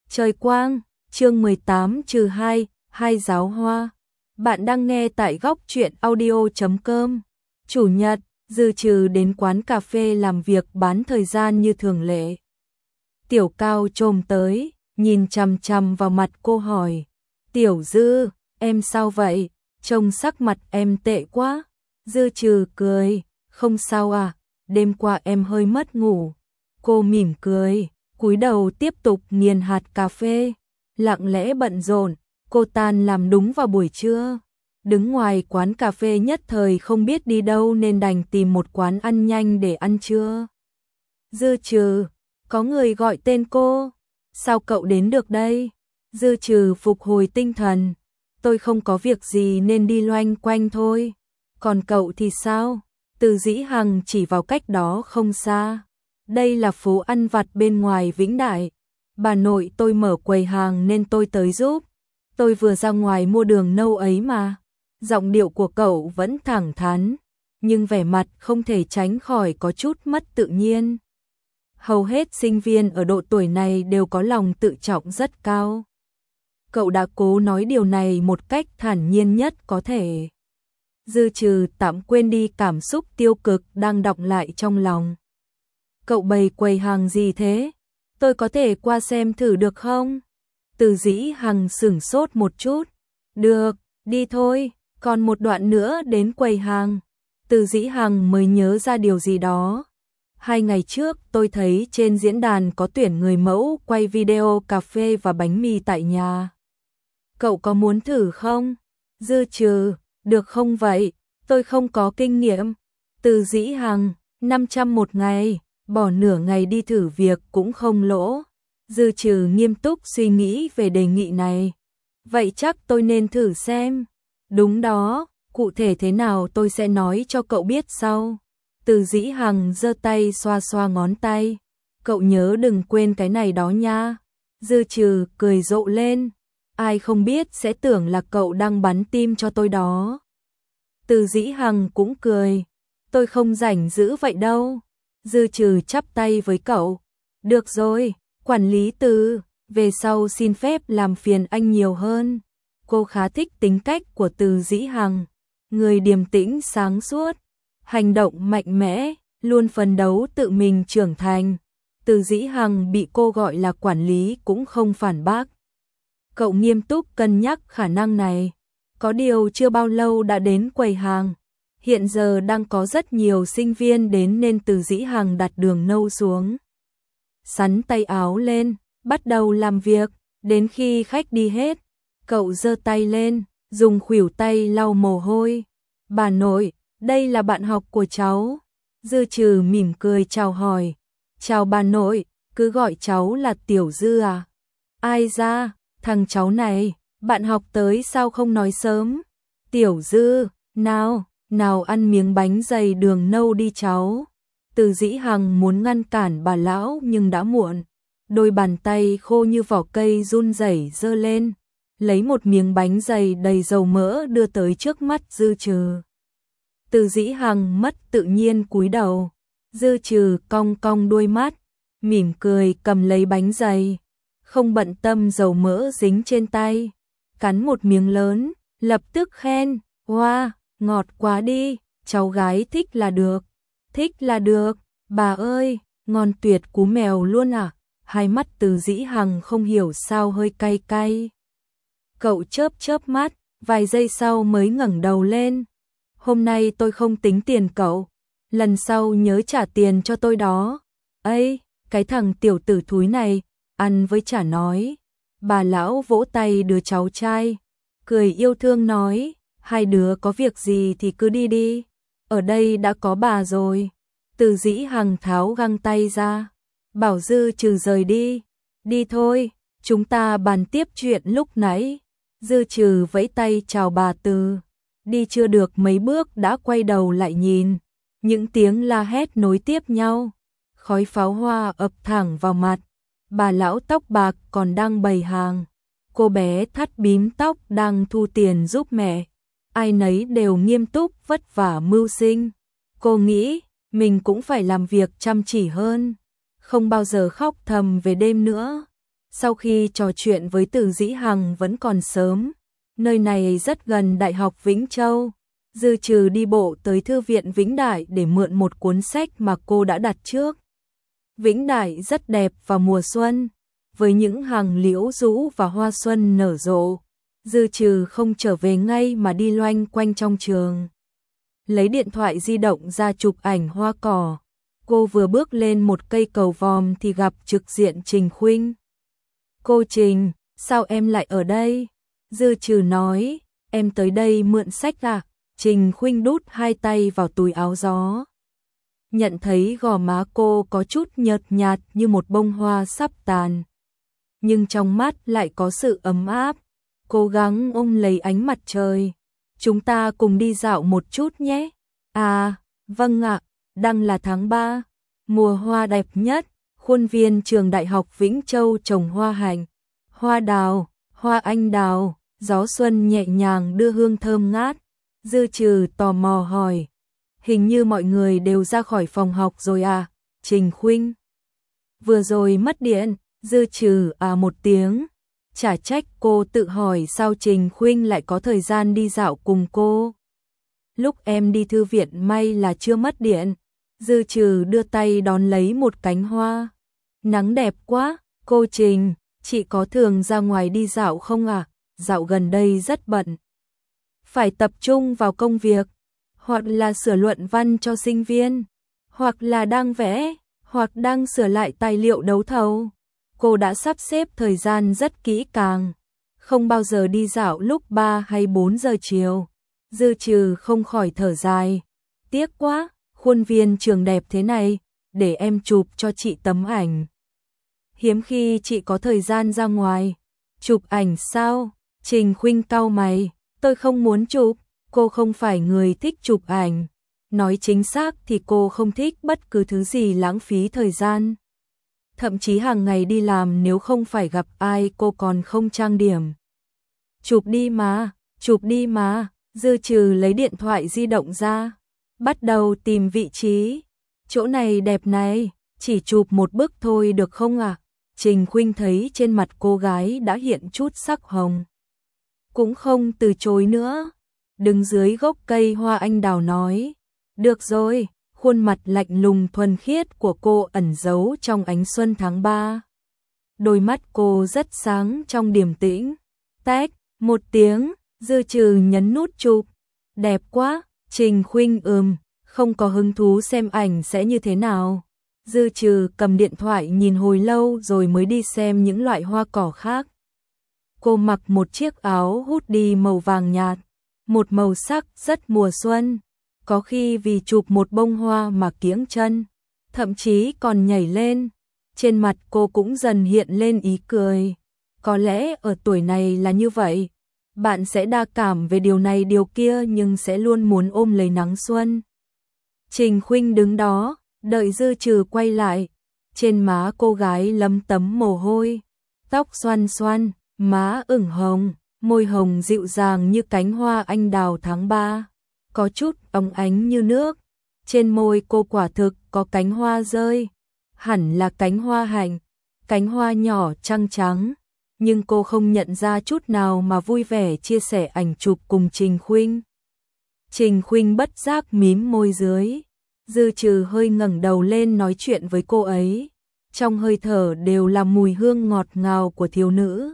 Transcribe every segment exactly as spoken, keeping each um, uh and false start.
Trời quang, chương mười tám trừ hai, hai giáo hoa. Bạn đang nghe tại góc truyện audio chấm com. Chủ nhật, Dư Trừ đến quán cà phê làm việc bán thời gian như thường lệ. Tiểu Cao trồm tới, nhìn chằm chằm vào mặt cô hỏi. Tiểu Dư, em sao vậy? Trông sắc mặt em tệ quá. Dư Trừ cười, không sao à, đêm qua em hơi mất ngủ. Cô mỉm cười, cúi đầu tiếp tục nghiền hạt cà phê, lặng lẽ bận rộn. Cô tan làm đúng vào buổi trưa. Đứng ngoài quán cà phê nhất thời không biết đi đâu nên đành tìm một quán ăn nhanh để ăn trưa. Dư Trừ, có người gọi tên cô. Sao cậu đến được đây? Dư Trừ phục hồi tinh thần. Tôi không có việc gì nên đi loanh quanh thôi. Còn cậu thì sao? Từ Dĩ Hằng chỉ vào cách đó không xa. Đây là phố ăn vặt bên ngoài Vĩnh Đại. Bà nội tôi mở quầy hàng nên tôi tới giúp. Tôi vừa ra ngoài mua đường nâu ấy mà. Giọng điệu của cậu vẫn thẳng thắn, nhưng vẻ mặt không thể tránh khỏi có chút mất tự nhiên. Hầu hết sinh viên ở độ tuổi này đều có lòng tự trọng rất cao. Cậu đã cố nói điều này một cách thản nhiên nhất có thể. Dư Trừ tạm quên đi cảm xúc tiêu cực đang đọng lại trong lòng. Cậu bày quầy hàng gì thế? Tôi có thể qua xem thử được không? Từ Dĩ Hằng sửng sốt một chút. Được, đi thôi, còn một đoạn nữa đến quầy hàng. Từ Dĩ Hằng mới nhớ ra điều gì đó. Hai ngày trước tôi thấy trên diễn đàn có tuyển người mẫu quay video cà phê và bánh mì tại nhà. Cậu có muốn thử không? Dư Trừ, được không vậy? Tôi không có kinh nghiệm. Từ Dĩ Hằng, năm trăm một ngày, bỏ nửa ngày đi thử việc cũng không lỗ. Dư Trừ nghiêm túc suy nghĩ về đề nghị này. Vậy chắc tôi nên thử xem. Đúng đó, cụ thể thế nào tôi sẽ nói cho cậu biết sau. Từ Dĩ Hằng giơ tay xoa xoa ngón tay. Cậu nhớ đừng quên cái này đó nha. Dư Trừ cười rộ lên. Ai không biết sẽ tưởng là cậu đang bắn tim cho tôi đó. Từ Dĩ Hằng cũng cười. Tôi không rảnh giữ vậy đâu. Dư Trừ chắp tay với cậu. Được rồi, quản lý Từ, về sau xin phép làm phiền anh nhiều hơn. Cô khá thích tính cách của Từ Dĩ Hằng. Người điềm tĩnh sáng suốt, hành động mạnh mẽ, luôn phấn đấu tự mình trưởng thành. Từ Dĩ Hằng bị cô gọi là quản lý cũng không phản bác. Cậu nghiêm túc cân nhắc khả năng này. Có điều chưa bao lâu đã đến quầy hàng. Hiện giờ đang có rất nhiều sinh viên đến nên Từ Dĩ Hằng đặt đường nâu xuống. Sắn tay áo lên, bắt đầu làm việc, đến khi khách đi hết. Cậu giơ tay lên, dùng khuỷu tay lau mồ hôi. Bà nội, đây là bạn học của cháu. Dư Trừ mỉm cười chào hỏi. Chào bà nội, cứ gọi cháu là Tiểu Dư à? Ai ra, thằng cháu này, bạn học tới sao không nói sớm? Tiểu Dư, nào, nào ăn miếng bánh dày đường nâu đi cháu. Từ Dĩ Hằng muốn ngăn cản bà lão nhưng đã muộn. Đôi bàn tay khô như vỏ cây run rẩy giơ lên, lấy một miếng bánh dày đầy dầu mỡ đưa tới trước mắt Dư Trừ. Từ Dĩ Hằng mất tự nhiên cúi đầu. Dư Trừ cong cong đuôi mắt, mỉm cười cầm lấy bánh dày, không bận tâm dầu mỡ dính trên tay. Cắn một miếng lớn, lập tức khen, wow, ngọt quá đi, cháu gái thích là được. Thích là được, bà ơi, ngon tuyệt cú mèo luôn à? Hai mắt Từ Dĩ Hằng không hiểu sao hơi cay cay. Cậu chớp chớp mắt, vài giây sau mới ngẩng đầu lên. Hôm nay tôi không tính tiền cậu, lần sau nhớ trả tiền cho tôi đó. Ây, cái thằng tiểu tử thúi này, ăn với chả nói. Bà lão vỗ tay đứa cháu trai, cười yêu thương nói, hai đứa có việc gì thì cứ đi đi. Ở đây đã có bà rồi. Từ Dĩ Hằng tháo găng tay ra, bảo Dư Trừ rời đi. Đi thôi, chúng ta bàn tiếp chuyện lúc nãy. Dư Trừ vẫy tay chào bà Từ. Đi chưa được mấy bước đã quay đầu lại nhìn. Những tiếng la hét nối tiếp nhau. Khói pháo hoa ập thẳng vào mặt. Bà lão tóc bạc còn đang bày hàng. Cô bé thắt bím tóc đang thu tiền giúp mẹ. Ai nấy đều nghiêm túc vất vả mưu sinh. Cô nghĩ mình cũng phải làm việc chăm chỉ hơn, không bao giờ khóc thầm về đêm nữa. Sau khi trò chuyện với Từ Dĩ Hằng vẫn còn sớm, nơi này rất gần Đại học Vĩnh Châu. Dư Trừ đi bộ tới Thư viện Vĩnh Đại để mượn một cuốn sách mà cô đã đặt trước. Vĩnh Đại rất đẹp vào mùa xuân, với những hàng liễu rũ và hoa xuân nở rộ. Dư Trừ không trở về ngay mà đi loanh quanh trong trường. Lấy điện thoại di động ra chụp ảnh hoa cỏ. Cô vừa bước lên một cây cầu vòm thì gặp trực diện Trình Khuynh. Cô Trình, sao em lại ở đây? Dư Trừ nói, em tới đây mượn sách à? Trình Khuynh đút hai tay vào túi áo gió. Nhận thấy gò má cô có chút nhợt nhạt như một bông hoa sắp tàn. Nhưng trong mắt lại có sự ấm áp. Cố gắng ôm lấy ánh mặt trời. Chúng ta cùng đi dạo một chút nhé. À, vâng ạ, đang là tháng ba, mùa hoa đẹp nhất. Khuôn viên trường Đại học Vĩnh Châu trồng hoa hạnh, hoa đào, hoa anh đào, gió xuân nhẹ nhàng đưa hương thơm ngát. Dư Trừ tò mò hỏi, hình như mọi người đều ra khỏi phòng học rồi à? Trình Khuynh, vừa rồi mất điện. Dư Trừ à một tiếng, chả trách cô tự hỏi sao Trình Khuynh lại có thời gian đi dạo cùng cô. Lúc em đi thư viện may là chưa mất điện. Dư Trừ đưa tay đón lấy một cánh hoa. Nắng đẹp quá. Cô Trình, chị có thường ra ngoài đi dạo không à? Dạo gần đây rất bận, phải tập trung vào công việc, hoặc là sửa luận văn cho sinh viên, hoặc là đang vẽ, hoặc đang sửa lại tài liệu đấu thầu. Cô đã sắp xếp thời gian rất kỹ càng, không bao giờ đi dạo lúc ba hay bốn giờ chiều. Dư Trừ không khỏi thở dài, tiếc quá, khuôn viên trường đẹp thế này, để em chụp cho chị tấm ảnh. Hiếm khi chị có thời gian ra ngoài. Chụp ảnh sao? Trình Khuynh cau mày, tôi không muốn chụp, cô không phải người thích chụp ảnh. Nói chính xác thì cô không thích bất cứ thứ gì lãng phí thời gian. Thậm chí hàng ngày đi làm nếu không phải gặp ai cô còn không trang điểm. Chụp đi mà, chụp đi mà. Dư Trừ lấy điện thoại di động ra, bắt đầu tìm vị trí. Chỗ này đẹp này, chỉ chụp một bức thôi được không ạ? À? Trình Khuynh thấy trên mặt cô gái đã hiện chút sắc hồng, cũng không từ chối nữa. Đứng dưới gốc cây hoa anh đào nói, được rồi. Khuôn mặt lạnh lùng thuần khiết của cô ẩn giấu trong ánh xuân tháng ba. Đôi mắt cô rất sáng trong điềm tĩnh. Tách, một tiếng, Dư Trừ nhấn nút chụp. Đẹp quá. Trình Khuynh ừm, không có hứng thú xem ảnh sẽ như thế nào. Dư Trừ cầm điện thoại nhìn hồi lâu rồi mới đi xem những loại hoa cỏ khác. Cô mặc một chiếc áo hoodie màu vàng nhạt, một màu sắc rất mùa xuân. Có khi vì chụp một bông hoa mà kiễng chân, thậm chí còn nhảy lên. Trên mặt cô cũng dần hiện lên ý cười. Có lẽ ở tuổi này là như vậy, bạn sẽ đa cảm về điều này điều kia nhưng sẽ luôn muốn ôm lấy nắng xuân. Trình Khuynh đứng đó, đợi Dư Trừ quay lại. Trên má cô gái lấm tấm mồ hôi, tóc xoăn xoăn, má ửng hồng, môi hồng dịu dàng như cánh hoa anh đào tháng ba. Có chút óng ánh như nước. Trên môi cô quả thực có cánh hoa rơi, hẳn là cánh hoa hạnh, cánh hoa nhỏ trắng trắng. Nhưng cô không nhận ra chút nào mà vui vẻ chia sẻ ảnh chụp cùng Trình Khuynh. Trình Khuynh bất giác mím môi dưới. Dư Trừ hơi ngẩng đầu lên nói chuyện với cô ấy. Trong hơi thở đều là mùi hương ngọt ngào của thiếu nữ.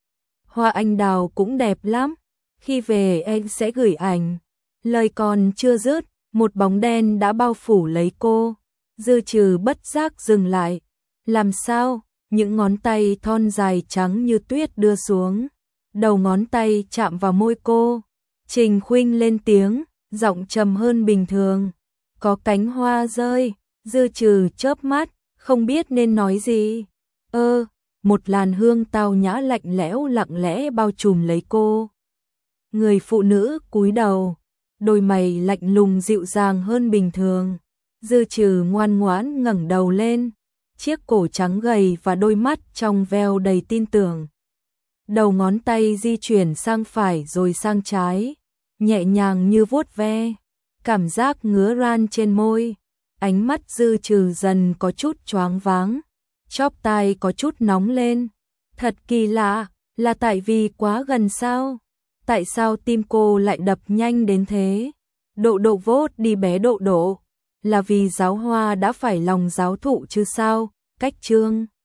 Hoa anh đào cũng đẹp lắm, khi về em sẽ gửi ảnh. Lời còn chưa dứt, một bóng đen đã bao phủ lấy cô. Dư Trừ bất giác dừng lại. Làm sao? Những ngón tay thon dài trắng như tuyết đưa xuống. Đầu ngón tay chạm vào môi cô. Trình Khuynh lên tiếng, giọng trầm hơn bình thường. Có cánh hoa rơi. Dư Trừ chớp mắt, không biết nên nói gì. Ơ, một làn hương tao nhã lạnh lẽo lặng lẽ bao trùm lấy cô. Người phụ nữ cúi đầu, đôi mày lạnh lùng dịu dàng hơn bình thường. Dư Trừ ngoan ngoãn ngẩng đầu lên, chiếc cổ trắng gầy và đôi mắt trong veo đầy tin tưởng. Đầu ngón tay di chuyển sang phải rồi sang trái, nhẹ nhàng như vuốt ve, cảm giác ngứa ran trên môi. Ánh mắt Dư Trừ dần có chút choáng váng, chóp tai có chút nóng lên. Thật kỳ lạ, là tại vì quá gần sao? Tại sao tim cô lại đập nhanh đến thế? Độ độ vốt đi bé độ độ. Là vì giáo hoa đã phải lòng giáo thụ chứ sao? Cách chương